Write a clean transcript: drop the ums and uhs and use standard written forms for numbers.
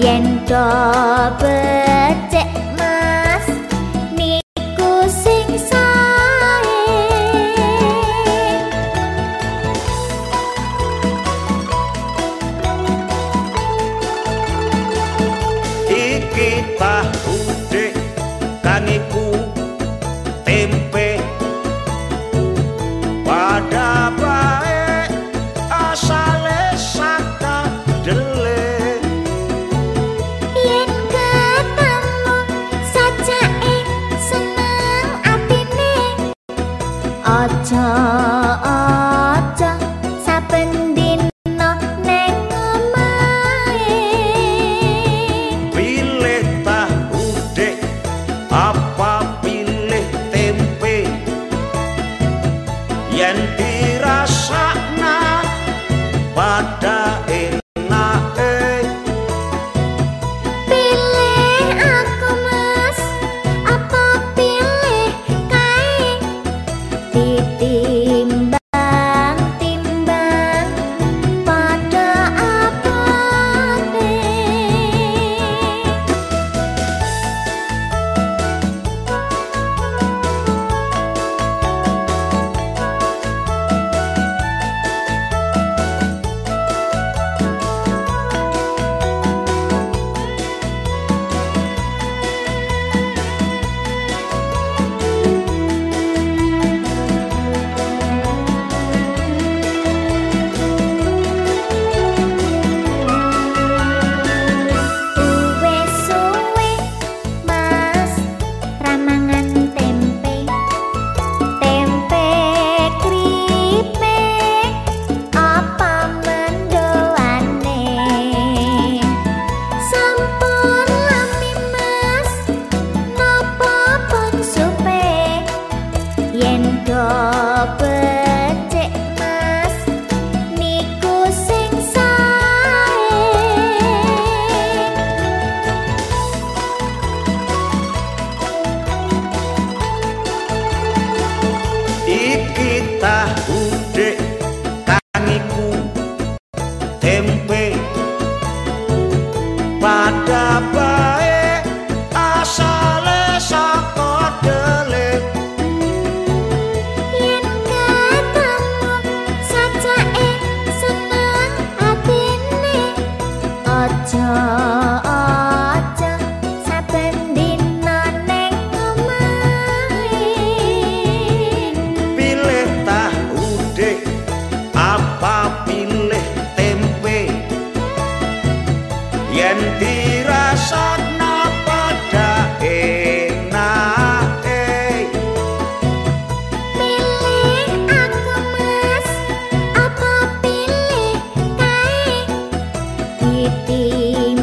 yen do becek mas niku sing sae. Iki tahu dek kaniku tempe pada bae asale saka dele. Yen ketemu sajake seneng atine aja saben dina neng omahe. Pilih tahu dek apa pilih tempe yen dirasakna pada enake. Pilih aku mas apa pilih kae ditimbang-timbang pada abote. Wes suwe mas ramangan tempe kripik apa mendoane. Sampun lami mas napa pun supe yen do becik mas niku sing sae. Iki tahu dek kaniku tempe pada bae asale saka dele. Yen ketemu sajake seneng atine aja saben dina neng omahe. Pilih tahu dek apa pilih tempe yen dirasakna pada enake. Pilih aku mas apa pilih kae ditimbang